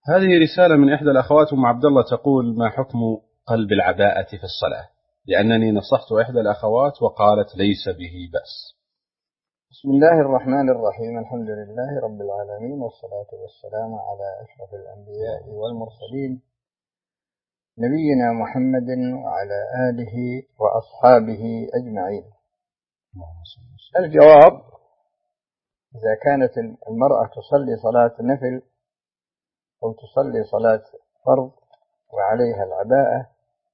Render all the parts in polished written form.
هذه رسالة من إحدى الأخوات أم عبد الله تقول: ما حكم قلب العباءة في الصلاة؟ لأنني نصحت إحدى الأخوات وقالت ليس به بأس. بسم الله الرحمن الرحيم. الحمد لله رب العالمين، والصلاة والسلام على أشرف الأنبياء والمرسلين، نبينا محمد وعلى آله وأصحابه أجمعين. الجواب: إذا كانت المرأة تصلي صلاة نفل أو تصلي صلاة فرض وعليها العباءة،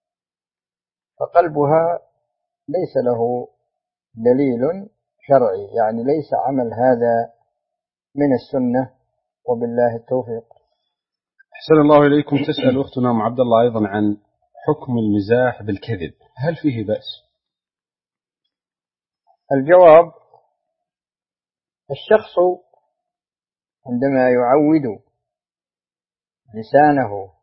فقلبها ليس له دليل شرعي، يعني ليس عمل هذا من السنة، وبالله التوفيق. أحسن الله إليكم. تسأل أختنا أم عبد الله أيضا عن حكم المزاح بالكذب، هل فيه بأس؟ الجواب: الشخص عندما يعود لسانه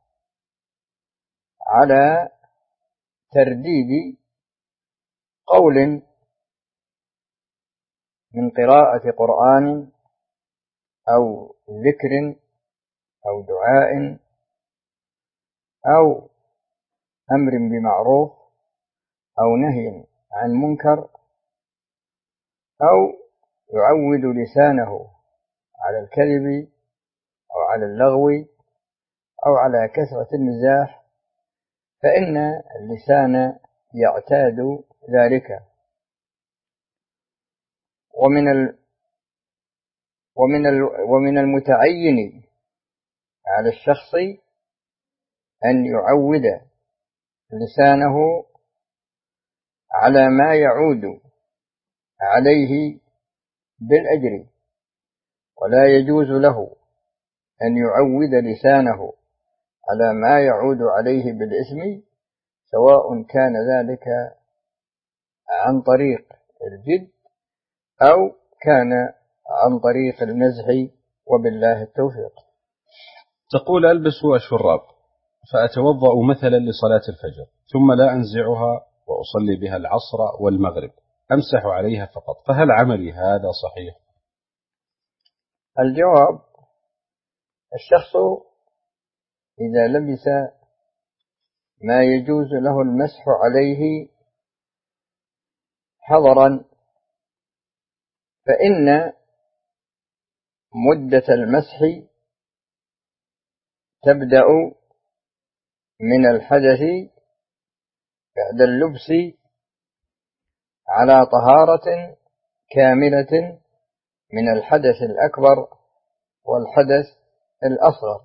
على ترديد قول من قراءة قرآن أو ذكر أو دعاء أو أمر بمعروف أو نهي عن منكر، أو يعود لسانه على الكذب أو على اللغو أو على كثرة المزاح، فإن اللسان يعتاد ذلك. ومن المتعين على الشخص أن يعود لسانه على ما يعود عليه بالأجر، ولا يجوز له أن يعود لسانه على ما يعود عليه بالإثم، سواء كان ذلك عن طريق الجد أو كان عن طريق المزح، وبالله التوفيق. تقول: ألبس الشراب فأتوضأ مثلا لصلاة الفجر، ثم لا أنزعها وأصلي بها العصر والمغرب، أمسح عليها فقط، فهل عملي هذا صحيح؟ الجواب: الشخص إذا لبس ما يجوز له المسح عليه حضرا، فإن مدة المسح تبدأ من الحدث بعد اللبس على طهارة كاملة من الحدث الأكبر والحدث الأصغر.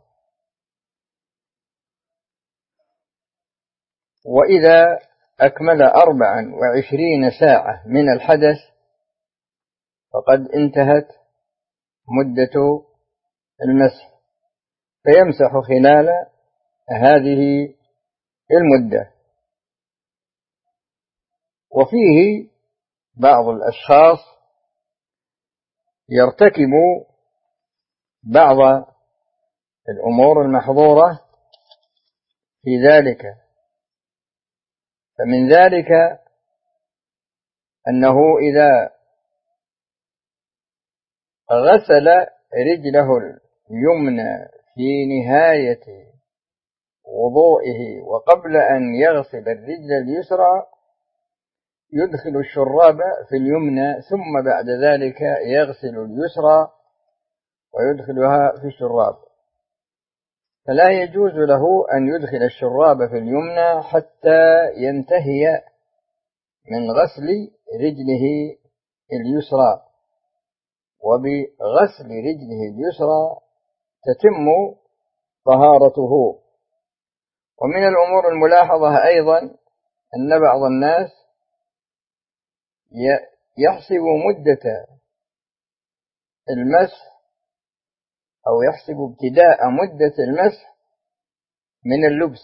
وإذا أكمل 24 ساعة من الحدث فقد انتهت مدة المسح، فيمسح خلال هذه المدة. وفيه بعض الأشخاص يرتكب بعض الأمور المحظورة في ذلك، فمن ذلك أنه إذا غسل رجله اليمنى في نهاية وضوئه وقبل أن يغسل الرجل اليسرى يدخل الشراب في اليمنى، ثم بعد ذلك يغسل اليسرى ويدخلها في الشراب، فلا يجوز له أن يدخل الشراب في اليمنى حتى ينتهي من غسل رجله اليسرى، وبغسل رجله اليسرى تتم طهارته. ومن الأمور الملاحظة أيضا أن بعض الناس يحسب مدة المسح أو يحسب ابتداء مدة المسح من اللبس،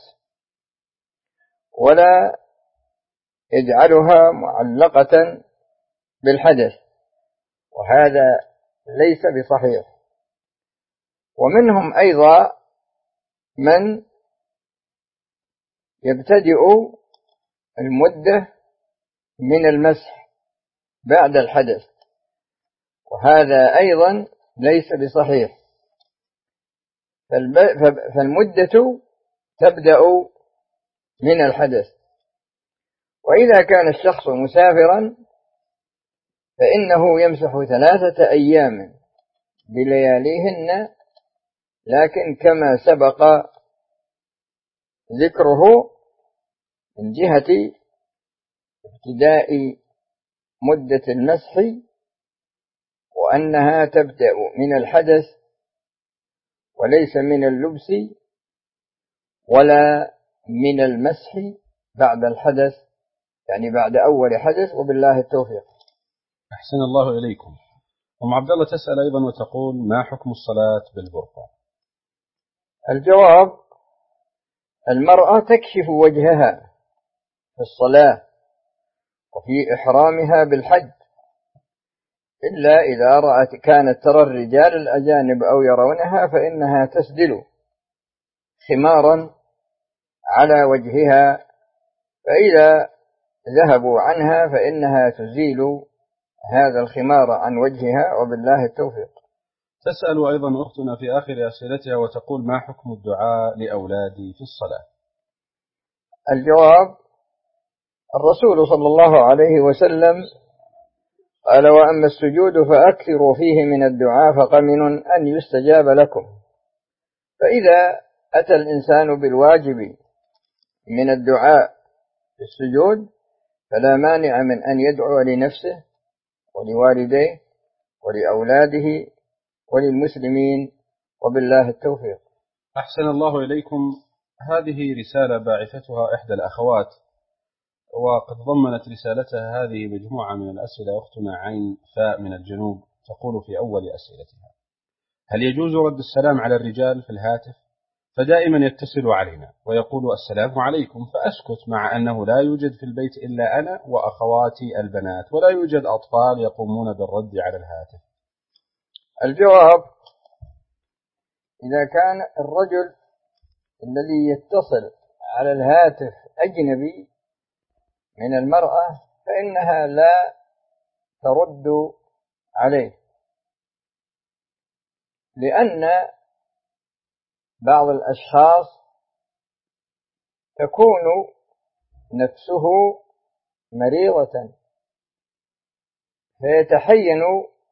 ولا يجعلها معلقة بالحدث، وهذا ليس بصحيح. ومنهم أيضا من يبتدئ المدة من المسح بعد الحدث، وهذا أيضا ليس بصحيح. فالمدة تبدأ من الحدث. وإذا كان الشخص مسافرا فإنه يمسح 3 أيام بلياليهن، لكن كما سبق ذكره من جهة ابتداء مدة المسح، وأنها تبدأ من الحدث وليس من اللبس ولا من المسح بعد الحدث، يعني بعد أول حدث، وبالله التوفيق. أحسن الله إليكم. عبد الله تسأل أيضا وتقول: ما حكم الصلاة بالبرقع؟ الجواب: المرأة تكشف وجهها في الصلاة وفي إحرامها بالحج، إلا إذا كانت ترى الرجال الأجانب أو يرونها فإنها تسدل خمارا على وجهها، فإذا ذهبوا عنها فإنها تزيل هذا الخمار عن وجهها، وبالله التوفيق. تسأل أيضا أختنا في آخر أسئلتها وتقول: ما حكم الدعاء لأولادي في الصلاة؟ الجواب: الرسول صلى الله عليه وسلم قال: وأما السجود فأكثروا فيه من الدعاء فقمن أن يستجاب لكم. فإذا أتى الإنسان بالواجب من الدعاء في السجود فلا مانع من أن يدعو لنفسه ولوالديه ولأولاده وللمسلمين، وبالله التوفيق. أحسن الله إليكم. هذه رسالة باعثتها إحدى الأخوات، وقد ضمنت رسالتها هذه مجموعة من الأسئلة. أختنا عين فاء من الجنوب تقول في أول أسئلتها: هل يجوز رد السلام على الرجال في الهاتف؟ فدائما يتصل علينا ويقول السلام عليكم، فأسكت، مع أنه لا يوجد في البيت إلا أنا وأخواتي البنات، ولا يوجد أطفال يقومون بالرد على الهاتف. الجواب: إذا كان الرجل الذي يتصل على الهاتف أجنبي من المرأة فإنها لا ترد عليه، لأن بعض الأشخاص تكون نفسه مريضة فيتحين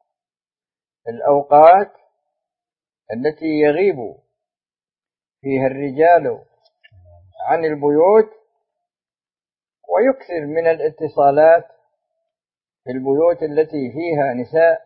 الأوقات التي يغيب فيها الرجال عن البيوت ويكثر من الاتصالات في البيوت التي فيها نساء،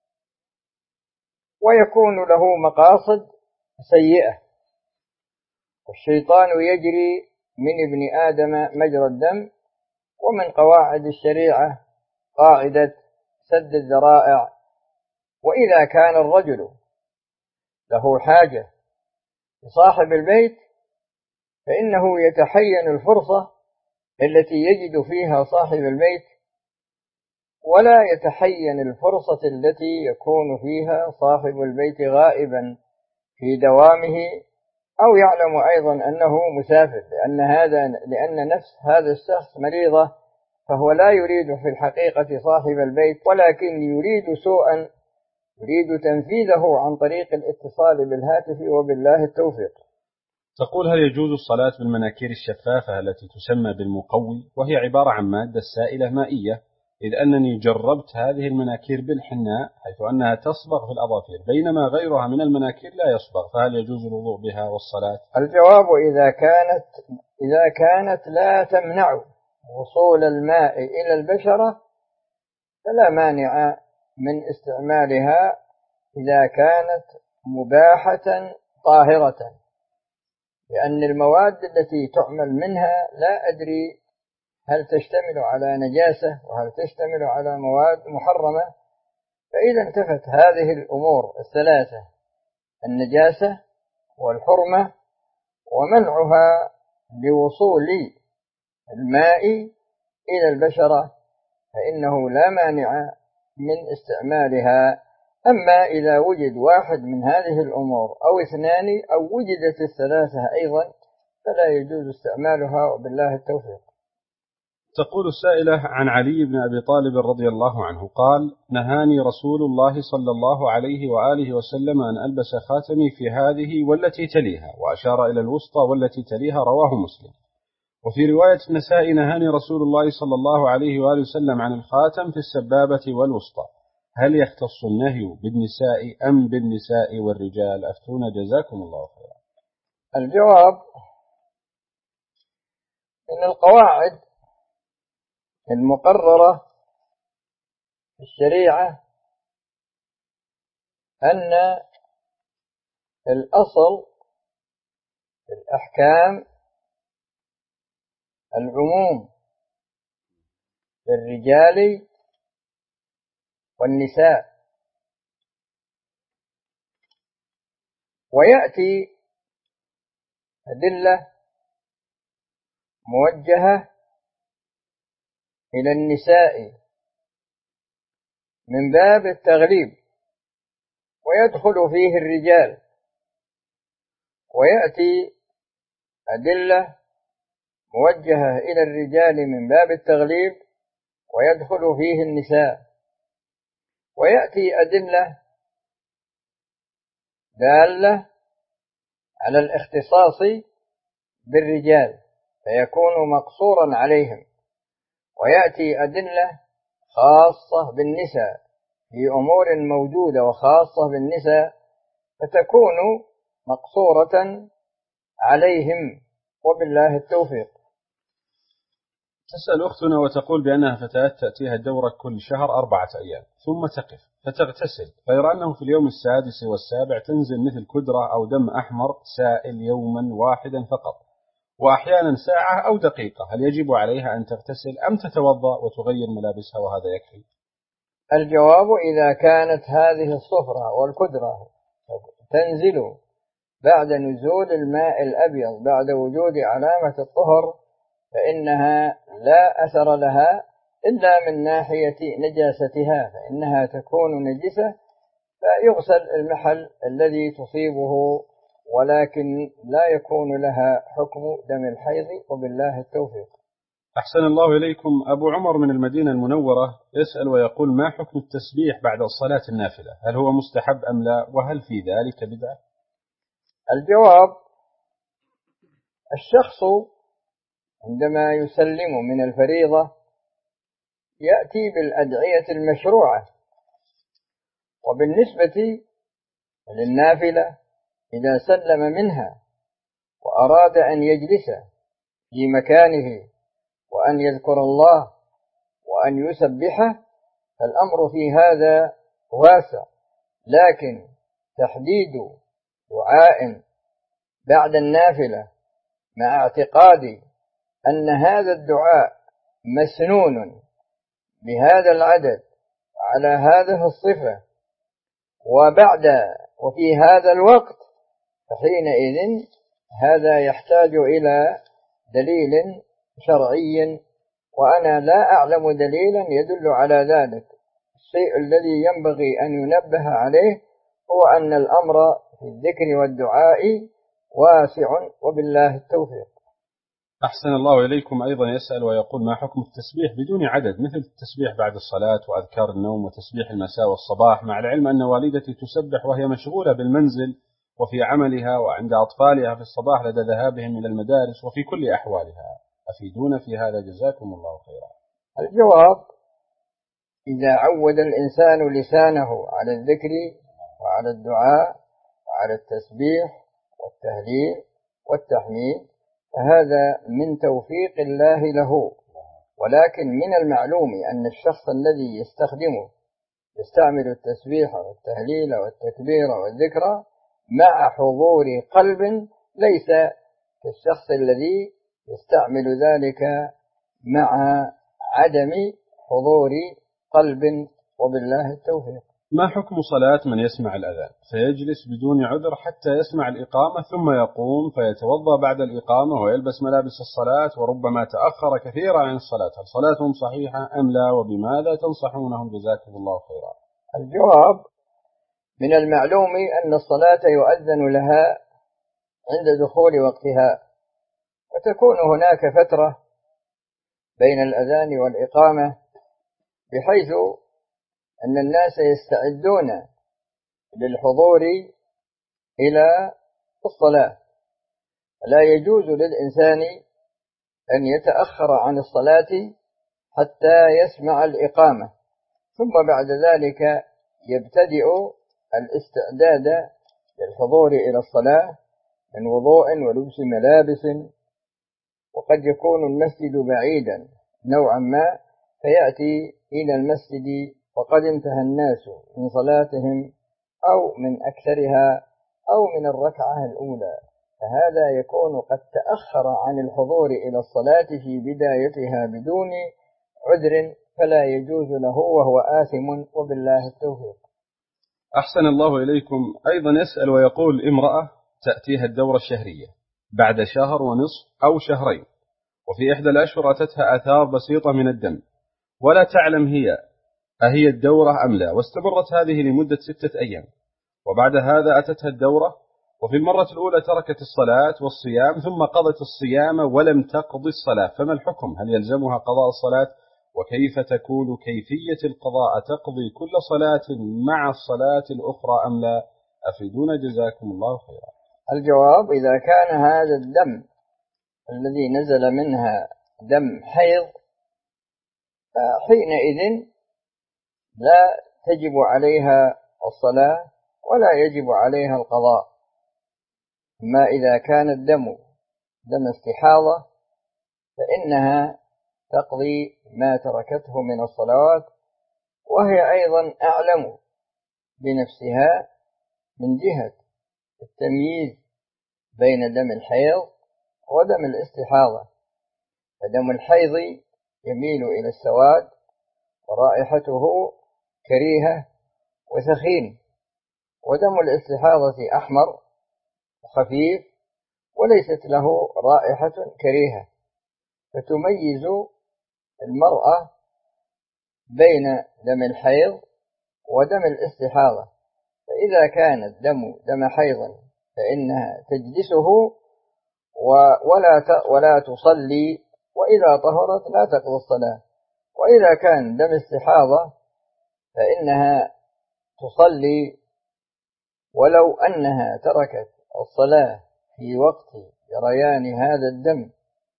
ويكون له مقاصد سيئة. والشيطان يجري من ابن آدم مجرى الدم، ومن قواعد الشريعة قاعدة سد الذرائع. وإذا كان الرجل له حاجة لصاحب البيت فإنه يتحين الفرصة التي يجد فيها صاحب البيت، ولا يتحين الفرصة التي يكون فيها صاحب البيت غائبا في دوامه أو يعلم أيضا أنه مسافر، لأن نفس هذا الشخص مريضة، فهو لا يريد في الحقيقة صاحب البيت، ولكن يريد سوءا، يريد تنفيذه عن طريق الاتصال بالهاتف، وبالله التوفيق. تقول: هل يجوز الصلاة بالمناكير الشفافة التي تسمى بالمقوي، وهي عبارة عن مادة سائلة مائية، إذ أنني جربت هذه المناكير بالحناء حيث أنها تصبغ في الأظافر بينما غيرها من المناكير لا يصبغ، فهل يجوز الوضوء بها والصلاة؟ الجواب: إذا كانت لا تمنع وصول الماء إلى البشرة فلا مانع من استعمالها إذا كانت مباحة طاهرة، لأن المواد التي تعمل منها لا أدري هل تشتمل على نجاسة وهل تشتمل على مواد محرمة. فإذا انتفت هذه الأمور الثلاثة، النجاسة والحرمة ومنعها لوصول الماء إلى البشرة، فإنه لا مانع من استعمالها. أما إذا وجد واحد من هذه الأمور أو اثنان أو وجدت الثلاثة أيضا فلا يجوز استعمالها، وبالله التوفيق. تقول السائلة عن علي بن أبي طالب رضي الله عنه قال: نهاني رسول الله صلى الله عليه وآله وسلم أن ألبس خاتمي في هذه والتي تليها، وأشار إلى الوسطى والتي تليها، رواه مسلم. وفي رواية النسائي: نهاني رسول الله صلى الله عليه وآله وسلم عن الخاتم في السبابة والوسطى. هل يختص النهي بالنساء أم بالنساء والرجال؟ أفتونا جزاكم الله خيرا. الجواب إن القواعد المقررة في الشريعة أن الأصل في الأحكام العموم في الرجال والنساء، ويأتي أدلة موجهة إلى النساء من باب التغليب، ويدخل فيه الرجال، ويأتي أدلة موجهة إلى الرجال من باب التغليب ويدخل فيه النساء، ويأتي أدلة دالة على الاختصاص بالرجال فيكون مقصورا عليهم، ويأتي أدلة خاصة بالنساء في أمور موجودة وخاصة بالنساء فتكون مقصورة عليهم، وبالله التوفيق. تسأل أختنا وتقول بأنها فتاة تأتيها الدورة كل شهر 4 أيام ثم تقف فتغتسل، غير أنه في اليوم السادس والسابع تنزل مثل كدرة أو دم أحمر سائل يوما واحدا فقط، وأحيانا ساعة أو دقيقة. هل يجب عليها أن تغتسل أم تتوضأ وتغير ملابسها وهذا يكفي؟ الجواب: إذا كانت هذه الصفرة والكدرة تنزل بعد نزول الماء الأبيض بعد وجود علامة الطهر فإنها لا أثر لها إلا من ناحية نجاستها، فإنها تكون نجسة فيغسل المحل الذي تصيبه، ولكن لا يكون لها حكم دم الحيض، وبالله التوفيق. أحسن الله إليكم. أبو عمر من المدينة المنورة يسأل ويقول: ما حكم التسبيح بعد الصلاة النافلة؟ هل هو مستحب أم لا؟ وهل في ذلك بدعة؟ الجواب: الشخص عندما يسلم من الفريضة يأتي بالأدعية المشروعة، وبالنسبة للنافلة إذا سلم منها وأراد أن يجلس في مكانه وأن يذكر الله وأن يسبحه فالأمر في هذا واسع، لكن تحديد دعاء بعد النافلة مع اعتقاد أن هذا الدعاء مسنون بهذا العدد على هذه الصفة وفي هذا الوقت، فحينئذ هذا يحتاج إلى دليل شرعي، وأنا لا أعلم دليلا يدل على ذلك. الشيء الذي ينبغي أن ينبه عليه هو أن الأمر في الذكر والدعاء واسع، وبالله التوفيق. أحسن الله إليكم. أيضا يسأل ويقول: ما حكم التسبيح بدون عدد مثل التسبيح بعد الصلاة وأذكار النوم وتسبيح المساء والصباح، مع العلم أن والدتي تسبح وهي مشغولة بالمنزل وفي عملها وعند أطفالها في الصباح لدى ذهابهم إلى المدارس وفي كل أحوالها، أفيدونا في هذا جزاكم الله خيرا. الجواب: إذا عود الإنسان لسانه على الذكر وعلى الدعاء وعلى التسبيح والتهليل والتحميد فهذا من توفيق الله له، ولكن من المعلوم أن الشخص الذي يستعمل التسبيح والتهليل والتكبير والذكر مع حضور قلب ليس كالشخص الذي يستعمل ذلك مع عدم حضور قلب، وبالله التوفيق. ما حكم صلاة من يسمع الأذان فيجلس بدون عذر حتى يسمع الإقامة ثم يقوم فيتوضأ بعد الإقامة ويلبس ملابس الصلاة وربما تأخر كثيرا عن الصلاة؟ هل صلاتهم صحيحة أم لا؟ وبماذا تنصحونهم جزاكم الله خيرا؟ الجواب: من المعلوم أن الصلاة يؤذن لها عند دخول وقتها، وتكون هناك فترة بين الأذان والإقامة، بحيث أن الناس يستعدون للحضور إلى الصلاة. لا يجوز للإنسان أن يتأخر عن الصلاة حتى يسمع الإقامة، ثم بعد ذلك يبتدئ الاستعداد للحضور إلى الصلاة من وضوء ولبس ملابس، وقد يكون المسجد بعيدا نوعا ما، فيأتي إلى المسجد وقد انتهى الناس من صلاتهم أو من أكثرها أو من الركعة الأولى، فهذا يكون قد تأخر عن الحضور إلى الصلاة في بدايتها بدون عذر، فلا يجوز له وهو آثم، وبالله التوفيق. أحسن الله إليكم. أيضا يسأل ويقول: امرأة تأتيها الدورة الشهرية بعد شهر ونصف أو شهرين، وفي إحدى الأشهر أتتها آثار بسيطة من الدم، ولا تعلم أهي الدورة أم لا، واستمرت هذه لمدة 6 أيام، وبعد هذا أتتها الدورة، وفي المرة الأولى تركت الصلاة والصيام ثم قضت الصيام ولم تقضي الصلاة، فما الحكم؟ هل يلزمها قضاء الصلاة؟ وكيف تكون كيفية القضاء؟ تقضي كل صلاة مع الصلاة الأخرى أم لا؟ أفيدونا جزاكم الله خيرا. الجواب: إذا كان هذا الدم الذي نزل منها دم حيض، حينئذ لا تجب عليها الصلاة ولا يجب عليها القضاء. أما إذا كان الدم دم استحاضة فإنها تقضي ما تركته من الصلوات، وهي أيضا أعلم بنفسها من جهة التمييز بين دم الحيض ودم الاستحاضة، فدم الحيض يميل إلى السواد ورائحته كريهة وثخين، ودم الاستحاضة أحمر وخفيف وليست له رائحة كريهة، فتميز المرأة بين دم الحيض ودم الاستحاضة. فإذا كان الدم دم حيض فإنها تجلسه ولا تصلي، وإذا طهرت لا تقضي الصلاة. وإذا كان دم استحاضة فإنها تصلي ولو أنها تركت الصلاة في وقت جريان هذا الدم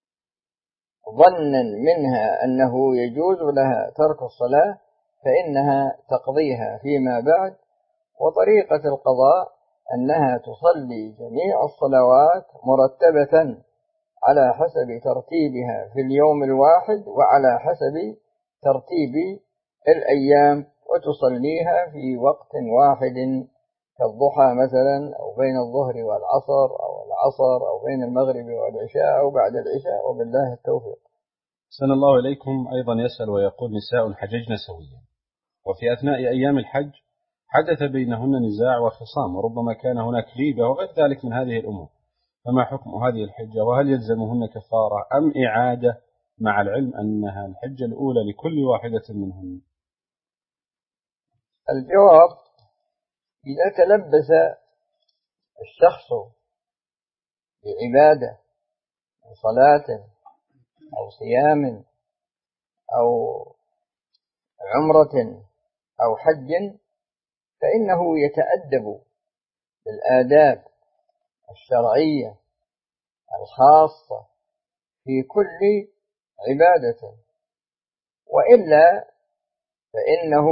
ظنا منها أنه يجوز لها ترك الصلاة، فإنها تقضيها فيما بعد. وطريقة القضاء أنها تصلي جميع الصلوات مرتبة على حسب ترتيبها في اليوم الواحد وعلى حسب ترتيب الأيام، وتصليها في وقت واحد كالضحى مثلا، أو بين الظهر والعصر، أو العصر، أو بين المغرب والعشاء، أو بعد العشاء، وبالله التوفيق. أحسن الله إليكم. أيضا يسأل ويقول: نساء حججن سويا، وفي أثناء أيام الحج حدث بينهن نزاع وخصام، وربما كان هناك غيبة وغير ذلك من هذه الأمور، فما حكم هذه الحجة؟ وهل يلزمهن كفارة أم إعادة، مع العلم أنها الحجة الأولى لكل واحدة منهن؟ الجواب: إذا تلبس الشخص بعبادة من صلاة أو صيام أو عمرة أو حج، فإنه يتأدب بالآداب الشرعية الخاصة في كل عبادة، وإلا فإنه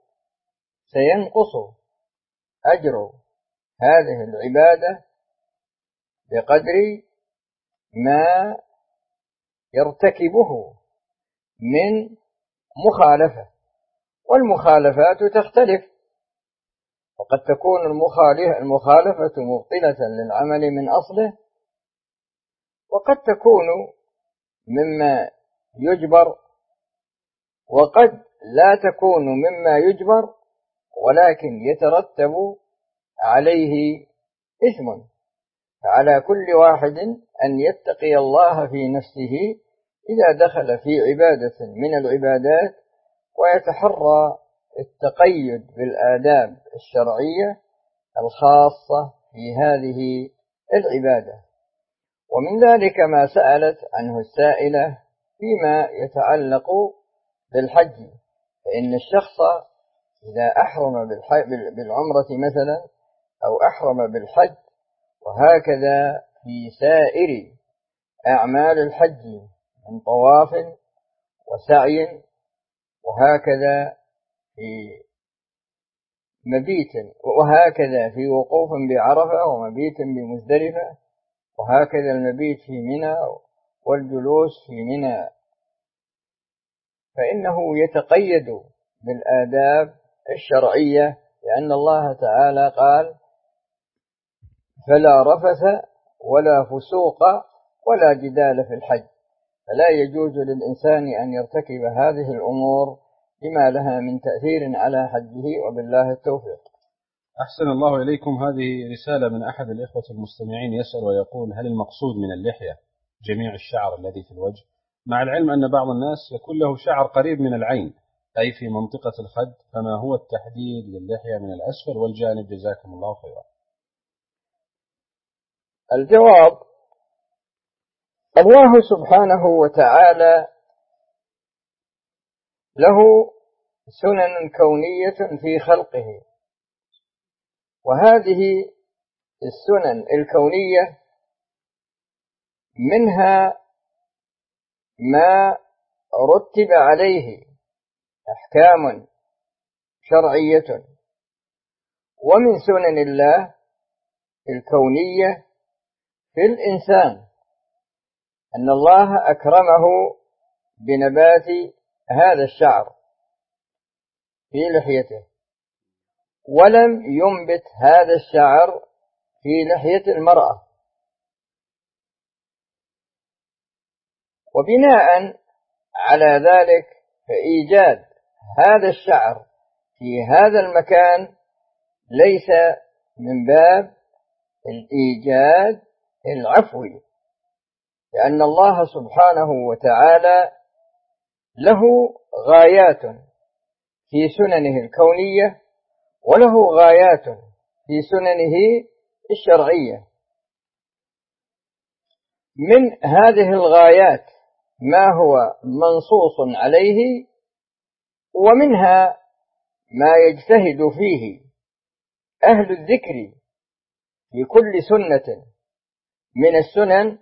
سينقص أجر هذه العبادة بقدر ما يرتكبه من مخالفة، والمخالفات تختلف، وقد تكون المخالفة مبطلة للعمل من أصله، وقد تكون مما يجبر، وقد لا تكون مما يجبر ولكن يترتب عليه إثم. فعلى كل واحد أن يتقي الله في نفسه إذا دخل في عبادة من العبادات، ويتحرى التقيد بالآداب الشرعية الخاصة في هذه العبادة. ومن ذلك ما سألت عنه السائلة فيما يتعلق بالحج، فإن الشخص إذا أحرم بالعمرة مثلا أو أحرم بالحج، وهكذا في سائر أعمال الحج من طواف وسعي، وهكذا في مبيت، وهكذا في وقوف بعرفة ومبيت بمزدلفة، وهكذا المبيت في منى والجلوس في منى، فإنه يتقيد بالآداب الشرعية، لأن الله تعالى قال: فلا رفث ولا فسوق ولا جدال في الحج. فلا يجوز للإنسان أن يرتكب هذه الأمور بما لها من تأثير على حجه، وبالله التوفيق. أحسن الله إليكم. هذه رسالة من أحد الإخوة المستمعين يسأل ويقول: هل المقصود من اللحية جميع الشعر الذي في الوجه؟ مع العلم أن بعض الناس يكون له شعر قريب من العين، أي في منطقة الخد، فما هو التحديد للحية من الأسفل والجانب؟ جزاكم الله خيرا. الجواب: الله سبحانه وتعالى له سنن كونية في خلقه، وهذه السنن الكونية منها ما رتب عليه أحكام شرعية، ومن سنن الله الكونية في الإنسان أن الله أكرمه بنبات هذا الشعر في لحيته، ولم ينبت هذا الشعر في لحية المرأة. وبناء على ذلك فإيجاد هذا الشعر في هذا المكان ليس من باب الإيجاد العفوي، لأن الله سبحانه وتعالى له غايات في سننه الكونية، وله غايات في سننه الشرعية. من هذه الغايات ما هو منصوص عليه، ومنها ما يجتهد فيه أهل الذكر في كل سنة من السنن،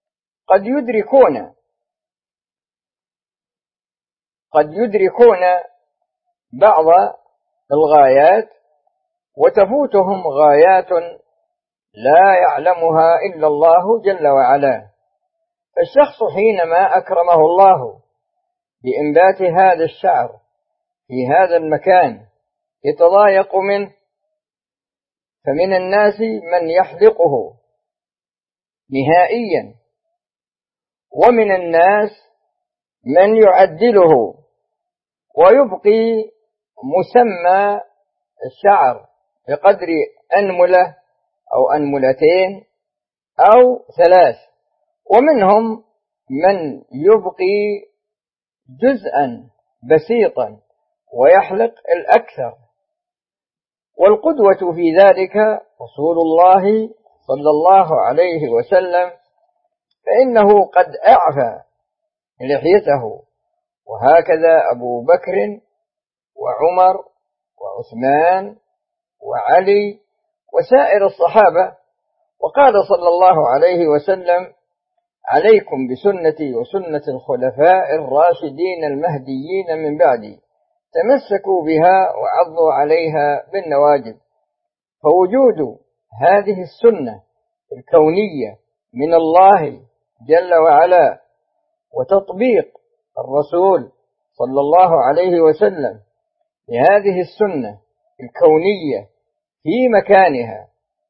قد يدركون بعض الغايات، وتفوتهم غايات لا يعلمها إلا الله جل وعلا. فالشخص حينما أكرمه الله بإنبات هذا الشعر في هذا المكان يتضايق منه، فمن الناس من يحلقه نهائيا، ومن الناس من يعدله ويبقي مسمى الشعر بقدر أنملة أو أنملتين أو 3، ومنهم من يبقي جزءا بسيطا ويحلق الأكثر. والقدوة في ذلك رسول الله صلى الله عليه وسلم، فإنه قد أعفى لحيته، وهكذا أبو بكر وعمر وعثمان وعلي وسائر الصحابة. وقال صلى الله عليه وسلم: عليكم بسنتي وسنة الخلفاء الراشدين المهديين من بعدي، تمسكوا بها وعضوا عليها بالنواجذ. فوجود هذه السنة الكونية من الله جل وعلا، وتطبيق الرسول صلى الله عليه وسلم لهذه السنة الكونية في مكانها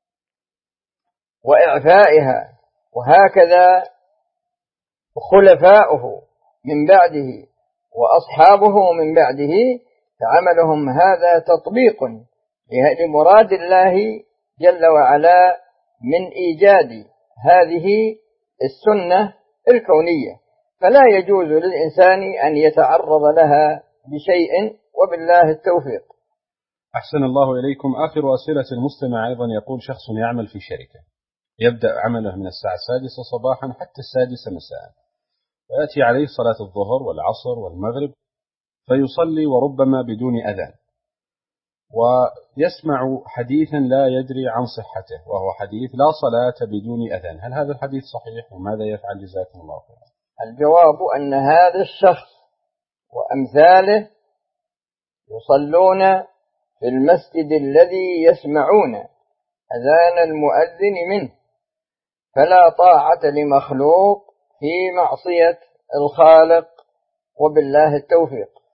وإعفائها، وهكذا خلفاؤه من بعده وأصحابه من بعده، فعملهم هذا تطبيق لمراد الله جل وعلا من إيجاد هذه السنة الكونية، فلا يجوز للإنسان أن يتعرض لها بشيء، وبالله التوفيق. أحسن الله إليكم. آخر أسئلة المستمع أيضا يقول: شخص يعمل في شركة، يبدأ عمله من الساعة 6 صباحا حتى 6 مساء، ويأتي عليه صلاة الظهر والعصر والمغرب فيصلي وربما بدون أذان، ويسمع حديثا لا يدري عن صحته، وهو حديث لا صلاة بدون أذان. هل هذا الحديث صحيح؟ وماذا يفعل؟ جزاكم الله خيرا. الجواب أن هذا الشخص وأمثاله يصلون في المسجد الذي يسمعون أذان المؤذن منه، فلا طاعة لمخلوق في معصية الخالق، وبالله التوفيق.